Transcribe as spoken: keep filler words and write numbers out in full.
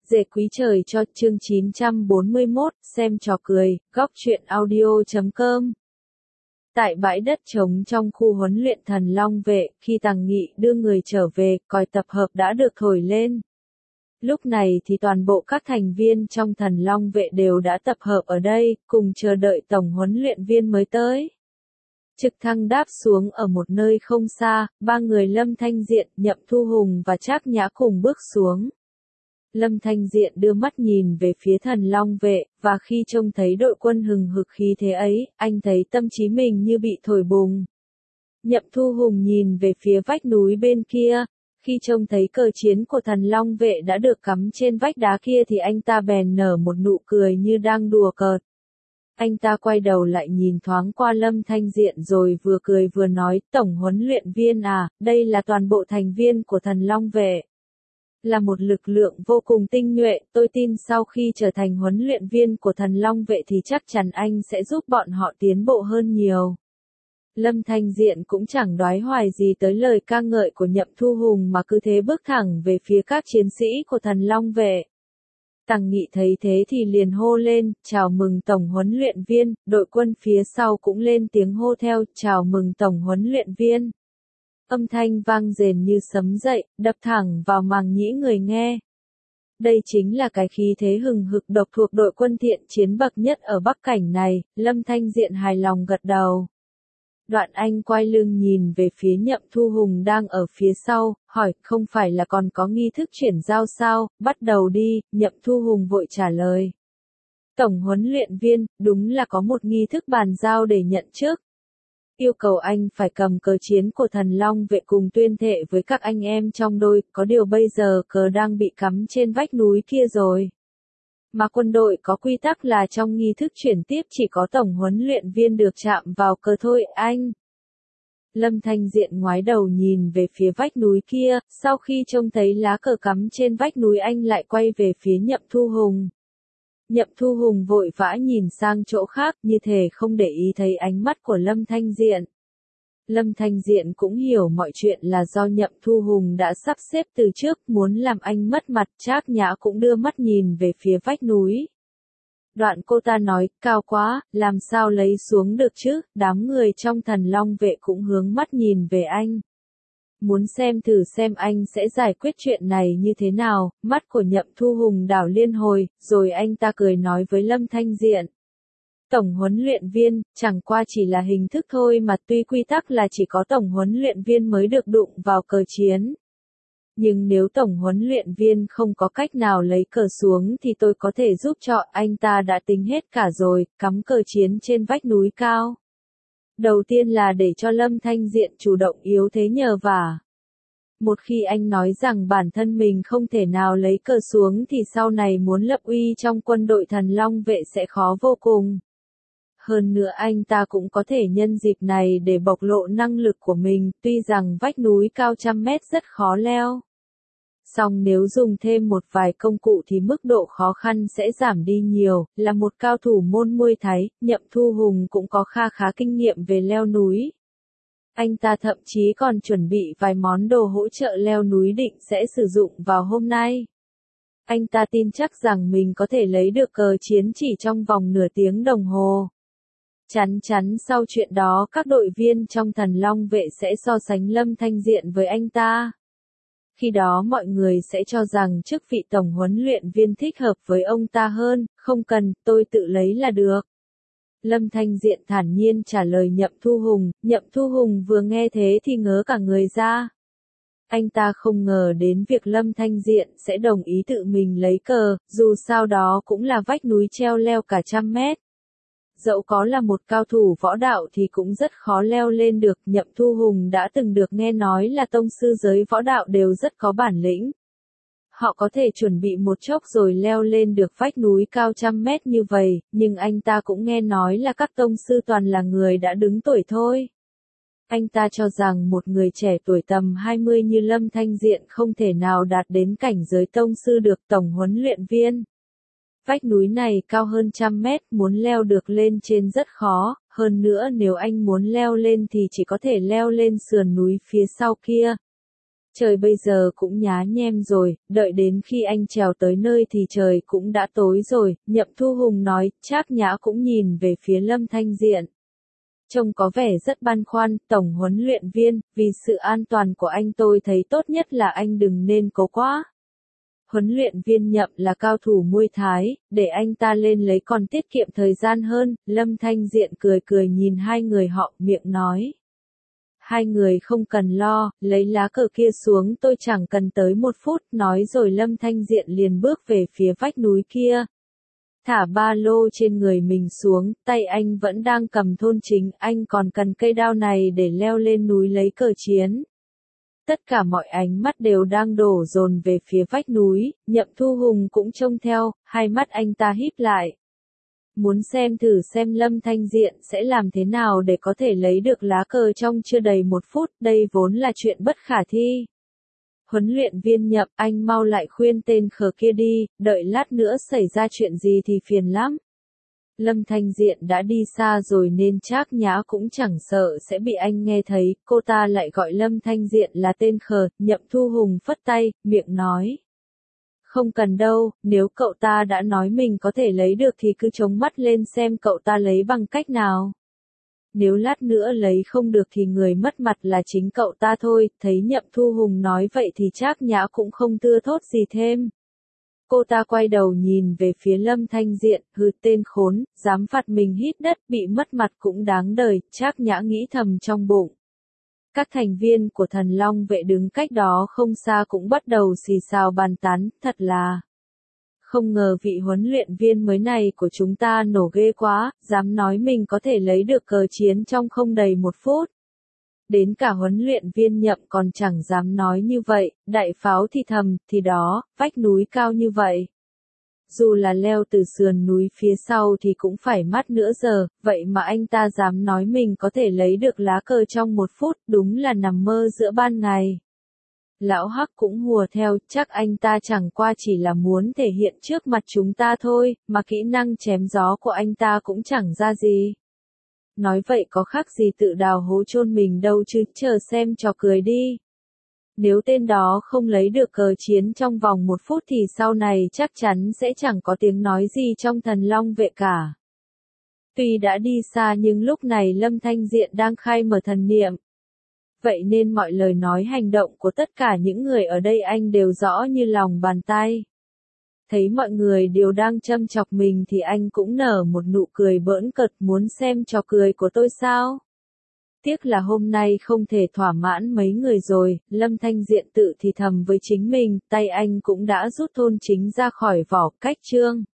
Dệ quý trời cho chương chín trăm bốn mươi mốt, xem trò cười, góc truyện audio chấm com. Tại bãi đất trống trong khu huấn luyện Thần Long Vệ, khi Tằng Nghị đưa người trở về, còi tập hợp đã được thổi lên. Lúc này thì toàn bộ các thành viên trong Thần Long Vệ đều đã tập hợp ở đây, cùng chờ đợi tổng huấn luyện viên mới tới. Trực thăng đáp xuống ở một nơi không xa, ba người Lâm Thanh Diện, Nhậm Thu Hùng và Trác Nhã cùng bước xuống. Lâm Thanh Diện đưa mắt nhìn về phía Thần Long Vệ, và khi trông thấy đội quân hừng hực khí thế ấy, anh thấy tâm trí mình như bị thổi bùng. Nhậm Thu Hùng nhìn về phía vách núi bên kia, khi trông thấy cờ chiến của Thần Long Vệ đã được cắm trên vách đá kia thì anh ta bèn nở một nụ cười như đang đùa cợt. Anh ta quay đầu lại nhìn thoáng qua Lâm Thanh Diện rồi vừa cười vừa nói, tổng huấn luyện viên à, đây là toàn bộ thành viên của Thần Long Vệ. Là một lực lượng vô cùng tinh nhuệ, tôi tin sau khi trở thành huấn luyện viên của Thần Long Vệ thì chắc chắn anh sẽ giúp bọn họ tiến bộ hơn nhiều. Lâm Thanh Diện cũng chẳng đoái hoài gì tới lời ca ngợi của Nhậm Thu Hùng mà cứ thế bước thẳng về phía các chiến sĩ của Thần Long Vệ. Tằng Nghị thấy thế thì liền hô lên, chào mừng tổng huấn luyện viên, đội quân phía sau cũng lên tiếng hô theo, chào mừng tổng huấn luyện viên. Âm thanh vang rền như sấm dậy, đập thẳng vào màng nhĩ người nghe. Đây chính là cái khí thế hừng hực độc thuộc đội quân thiện chiến bậc nhất ở Bắc Cảnh này, Lâm Thanh Diện hài lòng gật đầu. Đoạn anh quay lưng nhìn về phía Nhậm Thu Hùng đang ở phía sau, hỏi, không phải là còn có nghi thức chuyển giao sao, bắt đầu đi, Nhậm Thu Hùng vội trả lời. Tổng huấn luyện viên, đúng là có một nghi thức bàn giao để nhận trước. Yêu cầu anh phải cầm cờ chiến của Thần Long Vệ cùng tuyên thệ với các anh em trong đội, có điều bây giờ cờ đang bị cắm trên vách núi kia rồi. Mà quân đội có quy tắc là trong nghi thức chuyển tiếp chỉ có tổng huấn luyện viên được chạm vào cờ thôi anh. Lâm Thanh Diện ngoái đầu nhìn về phía vách núi kia, sau khi trông thấy lá cờ cắm trên vách núi anh lại quay về phía Nhậm Thu Hùng. Nhậm Thu Hùng vội vã nhìn sang chỗ khác như thể không để ý thấy ánh mắt của Lâm Thanh Diện. Lâm Thanh Diện cũng hiểu mọi chuyện là do Nhậm Thu Hùng đã sắp xếp từ trước muốn làm anh mất mặt. Trác Nhã cũng đưa mắt nhìn về phía vách núi. Đoạn cô ta nói, cao quá, làm sao lấy xuống được chứ, đám người trong Thần Long Vệ cũng hướng mắt nhìn về anh. Muốn xem thử xem anh sẽ giải quyết chuyện này như thế nào, mắt của Nhậm Thu Hùng đảo liên hồi, rồi anh ta cười nói với Lâm Thanh Diện. Tổng huấn luyện viên, chẳng qua chỉ là hình thức thôi mà tuy quy tắc là chỉ có tổng huấn luyện viên mới được đụng vào cờ chiến. Nhưng nếu tổng huấn luyện viên không có cách nào lấy cờ xuống thì tôi có thể giúp cho, anh ta đã tính hết cả rồi, cắm cờ chiến trên vách núi cao. Đầu tiên là để cho Lâm Thanh Diện chủ động yếu thế nhờ vả. Một khi anh nói rằng bản thân mình không thể nào lấy cờ xuống thì sau này muốn lập uy trong quân đội Thần Long Vệ sẽ khó vô cùng. Hơn nữa anh ta cũng có thể nhân dịp này để bộc lộ năng lực của mình, tuy rằng vách núi cao trăm mét rất khó leo. Song nếu dùng thêm một vài công cụ thì mức độ khó khăn sẽ giảm đi nhiều, là một cao thủ môn Muay Thái, Nhậm Thu Hùng cũng có kha khá kinh nghiệm về leo núi. Anh ta thậm chí còn chuẩn bị vài món đồ hỗ trợ leo núi định sẽ sử dụng vào hôm nay. Anh ta tin chắc rằng mình có thể lấy được cờ chiến chỉ trong vòng nửa tiếng đồng hồ. Chắn chắn sau chuyện đó các đội viên trong Thần Long Vệ sẽ so sánh Lâm Thanh Diện với anh ta. Khi đó mọi người sẽ cho rằng chức vị tổng huấn luyện viên thích hợp với ông ta hơn, không cần, tôi tự lấy là được. Lâm Thanh Diện thản nhiên trả lời Nhậm Thu Hùng, Nhậm Thu Hùng vừa nghe thế thì ngớ cả người ra. Anh ta không ngờ đến việc Lâm Thanh Diện sẽ đồng ý tự mình lấy cờ, dù sao đó cũng là vách núi treo leo cả trăm mét. Dẫu có là một cao thủ võ đạo thì cũng rất khó leo lên được, Nhậm Thu Hùng đã từng được nghe nói là tông sư giới võ đạo đều rất có bản lĩnh. Họ có thể chuẩn bị một chốc rồi leo lên được vách núi cao trăm mét như vậy, nhưng anh ta cũng nghe nói là các tông sư toàn là người đã đứng tuổi thôi. Anh ta cho rằng một người trẻ tuổi tầm hai mươi như Lâm Thanh Diện không thể nào đạt đến cảnh giới tông sư được, tổng huấn luyện viên. Vách núi này cao hơn trăm mét, muốn leo được lên trên rất khó, hơn nữa nếu anh muốn leo lên thì chỉ có thể leo lên sườn núi phía sau kia. Trời bây giờ cũng nhá nhem rồi, đợi đến khi anh trèo tới nơi thì trời cũng đã tối rồi, Nhậm Thu Hùng nói, Trác Nhã cũng nhìn về phía Lâm Thanh Diện. Trông có vẻ rất băn khoăn, tổng huấn luyện viên, vì sự an toàn của anh tôi thấy tốt nhất là anh đừng nên cố quá. Huấn luyện viên Nhậm là cao thủ Muay Thái, để anh ta lên lấy còn tiết kiệm thời gian hơn, Lâm Thanh Diện cười cười nhìn hai người họ, miệng nói. Hai người không cần lo, lấy lá cờ kia xuống tôi chẳng cần tới một phút, nói rồi Lâm Thanh Diện liền bước về phía vách núi kia. Thả ba lô trên người mình xuống, tay anh vẫn đang cầm thôn chính, anh còn cần cây đao này để leo lên núi lấy cờ chiến. Tất cả mọi ánh mắt đều đang đổ dồn về phía vách núi, Nhậm Thu Hùng cũng trông theo, hai mắt anh ta híp lại. Muốn xem thử xem Lâm Thanh Diện sẽ làm thế nào để có thể lấy được lá cờ trong chưa đầy một phút, đây vốn là chuyện bất khả thi. Huấn luyện viên Nhậm, anh mau lại khuyên tên khờ kia đi, đợi lát nữa xảy ra chuyện gì thì phiền lắm. Lâm Thanh Diện đã đi xa rồi nên Trác Nhã cũng chẳng sợ sẽ bị anh nghe thấy, cô ta lại gọi Lâm Thanh Diện là tên khờ, Nhậm Thu Hùng phất tay, miệng nói. Không cần đâu, nếu cậu ta đã nói mình có thể lấy được thì cứ chống mắt lên xem cậu ta lấy bằng cách nào. Nếu lát nữa lấy không được thì người mất mặt là chính cậu ta thôi, thấy Nhậm Thu Hùng nói vậy thì Trác Nhã cũng không thưa thốt gì thêm. Cô ta quay đầu nhìn về phía Lâm Thanh Diện, hừ tên khốn, dám phạt mình hít đất, bị mất mặt cũng đáng đời, Trác Nhã nghĩ thầm trong bụng. Các thành viên của Thần Long vệ đứng cách đó không xa cũng bắt đầu xì xào bàn tán, thật là. Không ngờ vị huấn luyện viên mới này của chúng ta nổ ghê quá, dám nói mình có thể lấy được cờ chiến trong không đầy một phút. Đến cả huấn luyện viên Nhậm còn chẳng dám nói như vậy, đại pháo thì thầm, thì đó, vách núi cao như vậy. Dù là leo từ sườn núi phía sau thì cũng phải mất nửa giờ, vậy mà anh ta dám nói mình có thể lấy được lá cờ trong một phút, đúng là nằm mơ giữa ban ngày. Lão Hắc cũng hùa theo, chắc anh ta chẳng qua chỉ là muốn thể hiện trước mặt chúng ta thôi, mà kỹ năng chém gió của anh ta cũng chẳng ra gì. Nói vậy có khác gì tự đào hố chôn mình đâu chứ, chờ xem trò cười đi. Nếu tên đó không lấy được cờ chiến trong vòng một phút thì sau này chắc chắn sẽ chẳng có tiếng nói gì trong Thần Long vệ cả. Tuy đã đi xa nhưng lúc này Lâm Thanh Diện đang khai mở thần niệm. Vậy nên mọi lời nói hành động của tất cả những người ở đây anh đều rõ như lòng bàn tay. Thấy mọi người đều đang châm chọc mình thì anh cũng nở một nụ cười bỡn cợt, muốn xem trò cười của tôi sao? Tiếc là hôm nay không thể thỏa mãn mấy người rồi, Lâm Thanh Diện tự thì thầm với chính mình, tay anh cũng đã rút thôn chính ra khỏi vỏ, cách chương.